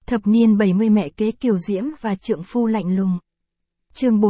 Thập niên 70 mẹ kế kiều diễm và trượng phu lạnh lùng. Chương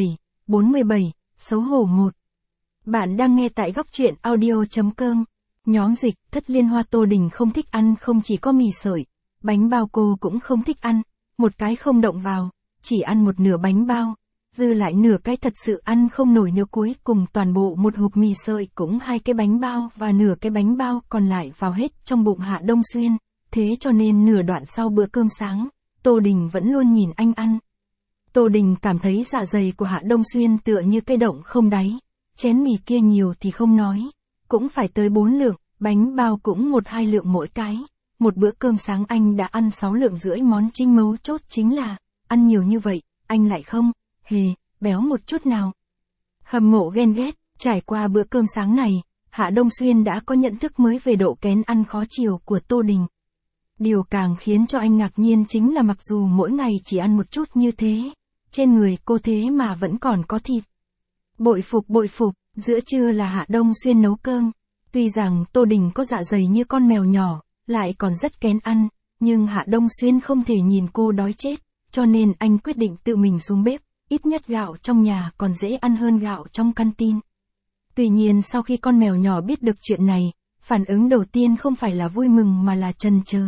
47, xấu hổ 1. Bạn đang nghe tại góc truyện audio.com. Nhóm dịch, Thất Liên Hoa. Tô Đình không thích ăn không chỉ có mì sợi, bánh bao cô cũng không thích ăn, một cái không động vào, chỉ ăn một nửa bánh bao, dư lại nửa cái thật sự ăn không nổi nữa, cuối cùng toàn bộ một hộp mì sợi cũng 2 cái bánh bao và nửa cái bánh bao còn lại vào hết trong bụng Hạ Đông Xuyên. Thế cho nên nửa đoạn sau bữa cơm sáng, Tô Đình vẫn luôn nhìn anh ăn. Tô Đình cảm thấy dạ dày của Hạ Đông Xuyên tựa như cái động không đáy, chén mì kia nhiều thì không nói, cũng phải tới 4 lượng, bánh bao cũng 1-2 lượng mỗi cái. Một bữa cơm sáng anh đã ăn 6 lượng rưỡi, món chính mấu chốt chính là, ăn nhiều như vậy, anh lại không hề béo một chút nào. Hâm mộ ghen ghét, trải qua bữa cơm sáng này, Hạ Đông Xuyên đã có nhận thức mới về độ kén ăn khó chiều của Tô Đình. Điều càng khiến cho anh ngạc nhiên chính là mặc dù mỗi ngày chỉ ăn một chút như thế, trên người cô thế mà vẫn còn có thịt. Bội phục, giữa trưa là Hạ Đông Xuyên nấu cơm. Tuy rằng Tô Đình có dạ dày như con mèo nhỏ, lại còn rất kén ăn, nhưng Hạ Đông Xuyên không thể nhìn cô đói chết, cho nên anh quyết định tự mình xuống bếp, ít nhất gạo trong nhà còn dễ ăn hơn gạo trong canteen. Tuy nhiên sau khi con mèo nhỏ biết được chuyện này, phản ứng đầu tiên không phải là vui mừng mà là chần chờ.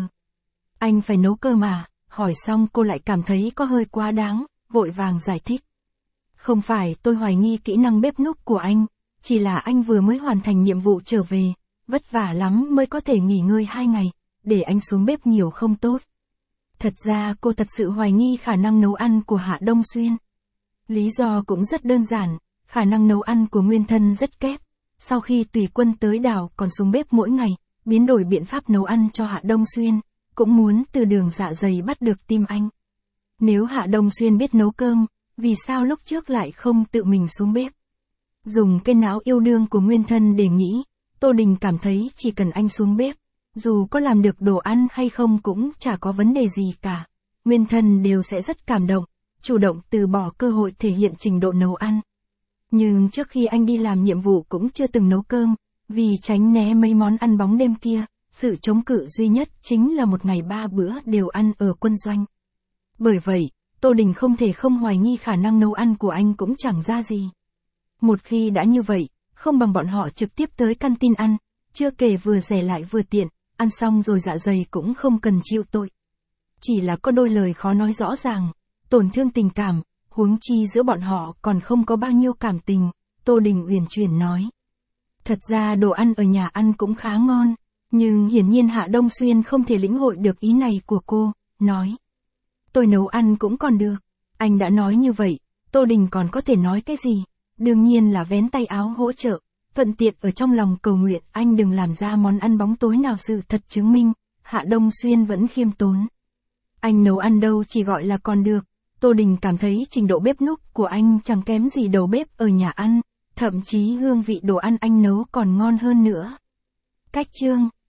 Anh phải nấu cơm à? Hỏi xong cô lại cảm thấy có hơi quá đáng, vội vàng giải thích. Không phải tôi hoài nghi kỹ năng bếp núc của anh, chỉ là anh vừa mới hoàn thành nhiệm vụ trở về, vất vả lắm mới có thể nghỉ ngơi 2 ngày, để anh xuống bếp nhiều không tốt. Thật ra cô thật sự hoài nghi khả năng nấu ăn của Hạ Đông Xuyên. Lý do cũng rất đơn giản, khả năng nấu ăn của nguyên thân rất kém. Sau khi tùy quân tới đảo còn xuống bếp mỗi ngày, biến đổi biện pháp nấu ăn cho Hạ Đông Xuyên, cũng muốn từ đường dạ dày bắt được tim anh. Nếu Hạ Đông Xuyên biết nấu cơm, vì sao lúc trước lại không tự mình xuống bếp? Dùng cái não yêu đương của nguyên thân để nghĩ, Tô Đình cảm thấy chỉ cần anh xuống bếp, dù có làm được đồ ăn hay không cũng chả có vấn đề gì cả. Nguyên thân đều sẽ rất cảm động, chủ động từ bỏ cơ hội thể hiện trình độ nấu ăn. Nhưng trước khi anh đi làm nhiệm vụ cũng chưa từng nấu cơm, vì tránh né mấy món ăn bóng đêm kia, sự chống cự duy nhất chính là một ngày 3 bữa đều ăn ở quân doanh. Bởi vậy, Tô Đình không thể không hoài nghi khả năng nấu ăn của anh cũng chẳng ra gì. Một khi đã như vậy, không bằng bọn họ trực tiếp tới canteen ăn, chưa kể vừa rẻ lại vừa tiện, ăn xong rồi dạ dày cũng không cần chịu tội. Chỉ là có đôi lời khó nói rõ ràng, tổn thương tình cảm, huống chi giữa bọn họ còn không có bao nhiêu cảm tình, Tô Đình uyển chuyển nói. Thật ra đồ ăn ở nhà ăn cũng khá ngon, nhưng hiển nhiên Hạ Đông Xuyên không thể lĩnh hội được ý này của cô, nói. Tôi nấu ăn cũng còn được, anh đã nói như vậy, Tô Đình còn có thể nói cái gì, đương nhiên là vén tay áo hỗ trợ, thuận tiện ở trong lòng cầu nguyện anh đừng làm ra món ăn bóng tối nào. Sự thật chứng minh, Hạ Đông Xuyên vẫn khiêm tốn. Anh nấu ăn đâu chỉ gọi là còn được, Tô Đình cảm thấy trình độ bếp núc của anh chẳng kém gì đầu bếp ở nhà ăn, thậm chí hương vị đồ ăn anh nấu còn ngon hơn nữa. Cách chương